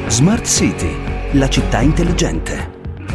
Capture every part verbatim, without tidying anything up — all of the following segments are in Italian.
Smart City, la città intelligente.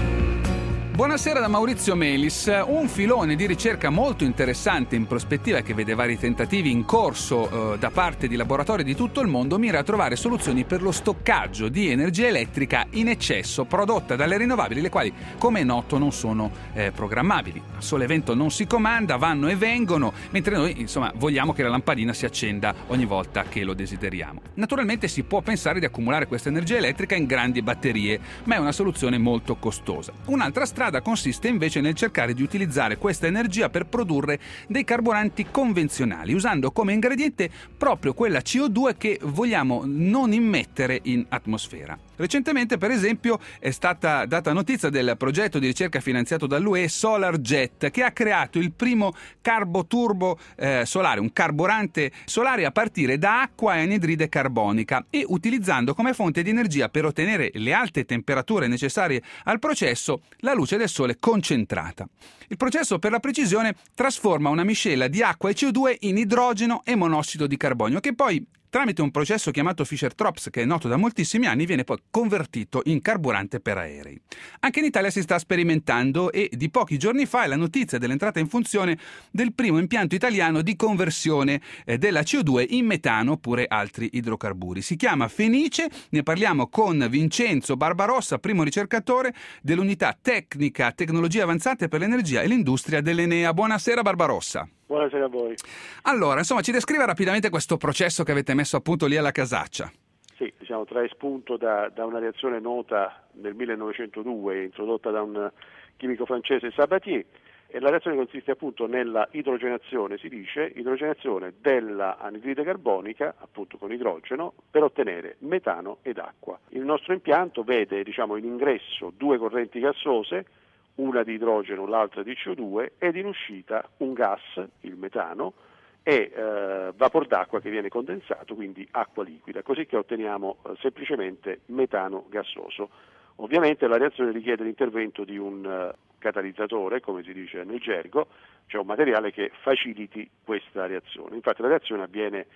Buonasera da Maurizio Melis. Un filone di ricerca molto interessante in prospettiva che vede vari tentativi in corso eh, da parte di laboratori di tutto il mondo mira a trovare soluzioni per lo stoccaggio di energia elettrica in eccesso prodotta dalle rinnovabili, le quali, come è noto, non sono eh, programmabili. A sole vento non si comanda, vanno e vengono, mentre noi insomma vogliamo che la lampadina si accenda ogni volta che lo desideriamo. Naturalmente si può pensare di accumulare questa energia elettrica in grandi batterie, ma è una soluzione molto costosa. Un'altra strada consiste invece nel cercare di utilizzare questa energia per produrre dei carburanti convenzionali, usando come ingrediente proprio quella C O due che vogliamo non immettere in atmosfera. Recentemente, per esempio, è stata data notizia del progetto di ricerca finanziato dall'U E SolarJet, che ha creato il primo carboturbo eh, solare, un carburante solare a partire da acqua e anidride carbonica, e utilizzando come fonte di energia per ottenere le alte temperature necessarie al processo la luce del sole concentrata. Il processo, per la precisione, trasforma una miscela di acqua e C O due in idrogeno e monossido di carbonio, che poi, tramite un processo chiamato Fischer-Tropsch, che è noto da moltissimi anni, viene poi convertito in carburante per aerei. Anche in Italia si sta sperimentando e di pochi giorni fa è la notizia dell'entrata in funzione del primo impianto italiano di conversione eh, della C O due in metano oppure altri idrocarburi. Si chiama Fenice, ne parliamo con Vincenzo Barbarossa, primo ricercatore dell'Unità Tecnica Tecnologie Avanzate per l'Energia e l'Industria dell'Enea. Buonasera Barbarossa. Buonasera a voi. Allora, insomma, ci descrive rapidamente questo processo che avete messo a punto lì alla Casaccia. Sì, diciamo, trae spunto da, da una reazione nota nel millenovecentodue, introdotta da un chimico francese, Sabatier, e la reazione consiste appunto nella idrogenazione, si dice, idrogenazione della anidride carbonica, appunto con idrogeno, per ottenere metano ed acqua. Il nostro impianto vede, diciamo, in ingresso due correnti gassose, una di idrogeno, l'altra di C O due, ed in uscita un gas, il metano, e eh, vapor d'acqua che viene condensato, quindi acqua liquida, così che otteniamo eh, semplicemente metano gassoso. Ovviamente la reazione richiede l'intervento di un uh, catalizzatore, come si dice nel gergo, cioè un materiale che faciliti questa reazione. Infatti la reazione avviene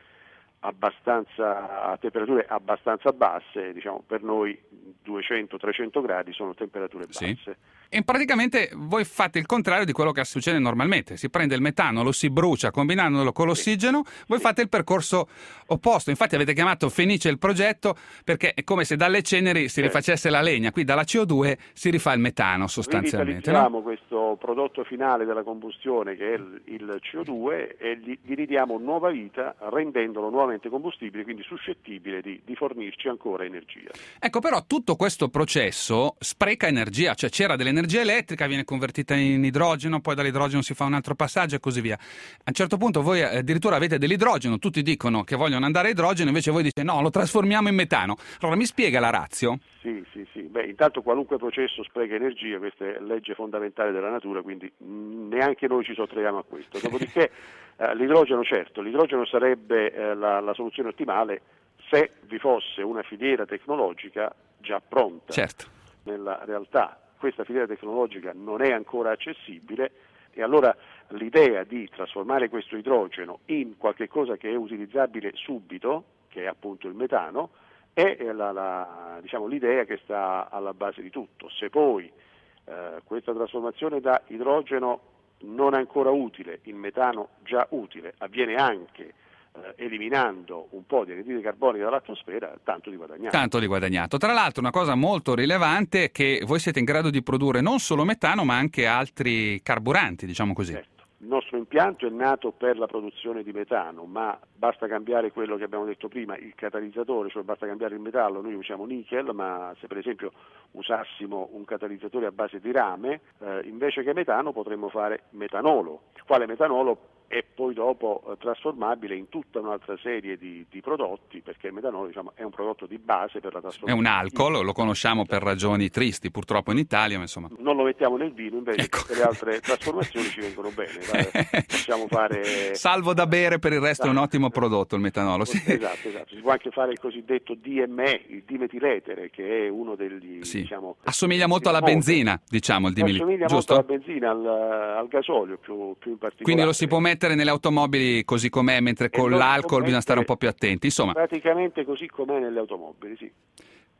abbastanza a temperature abbastanza basse, diciamo per noi duecento trecento gradi sono temperature basse. Sì. E praticamente voi fate il contrario di quello che succede normalmente: si prende il metano, lo si brucia combinandolo con l'ossigeno, sì. Voi sì. Fate il percorso opposto. Infatti avete chiamato Fenice il progetto perché è come se dalle ceneri si rifacesse la legna, qui dalla C O due si rifà il metano sostanzialmente. Rivitalizziamo, no? Questo prodotto finale della combustione che è il, il C O due e gli, gli ridiamo nuova vita rendendolo nuovamente combustibile, quindi suscettibile di, di fornirci ancora energia. Ecco, però tutto questo processo spreca energia, cioè c'era dell'energia elettrica, viene convertita in idrogeno, poi dall'idrogeno si fa un altro passaggio e così via. A un certo punto voi addirittura avete dell'idrogeno, tutti dicono che vogliono andare a idrogeno, invece voi dite no, lo trasformiamo in metano. Allora mi spiega la ratio? Sì, sì, sì. Beh, intanto qualunque processo spreca energia, questa è legge fondamentale della natura, quindi mh, neanche noi ci sottraiamo a questo. Dopodiché eh, l'idrogeno, certo, l'idrogeno sarebbe eh, la, la soluzione ottimale se vi fosse una filiera tecnologica già pronta. Certo. Nella realtà questa filiera tecnologica non è ancora accessibile e allora l'idea di trasformare questo idrogeno in qualche cosa che è utilizzabile subito, che è appunto il metano, è la, la, diciamo, l'idea che sta alla base di tutto. Se poi eh, questa trasformazione da idrogeno non ancora utile in metano già utile avviene anche eh, eliminando un po' di anidride carbonica dall'atmosfera, tanto di guadagnato. Tanto di guadagnato. Tra l'altro una cosa molto rilevante è che voi siete in grado di produrre non solo metano ma anche altri carburanti, diciamo così. Certo. Il nostro impianto è nato per la produzione di metano, ma basta cambiare quello che abbiamo detto prima, il catalizzatore, cioè basta cambiare il metallo. Noi usiamo nickel, ma se per esempio usassimo un catalizzatore a base di rame, eh, invece che metano potremmo fare metanolo, il quale metanolo è poi dopo eh, trasformabile in tutta un'altra serie di, di prodotti, perché il metanolo, diciamo, è un prodotto di base per la trasformazione. È un alcol, lo conosciamo per ragioni tristi purtroppo in Italia, ma insomma. Non lo mettiamo nel vino, invece ecco. Tutte le altre trasformazioni ci vengono bene. Possiamo fare salvo da bere, per il resto è un ottimo prodotto il metanolo. Sì. Esatto, esatto. Si può anche fare il cosiddetto D M E, il dimetiletere, che è uno degli sì. diciamo, assomiglia molto alla benzina, diciamo il dimetiletere. Assomiglia giusto? molto alla benzina, al, al gasolio più, più in particolare. Quindi lo si può mettere nelle automobili così com'è, mentre con l'alcol bisogna stare un po' più attenti, insomma. Praticamente così com'è nelle automobili, sì.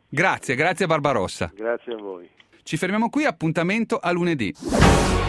Grazie, grazie Barbarossa. Grazie a voi. Ci fermiamo qui, appuntamento a lunedì.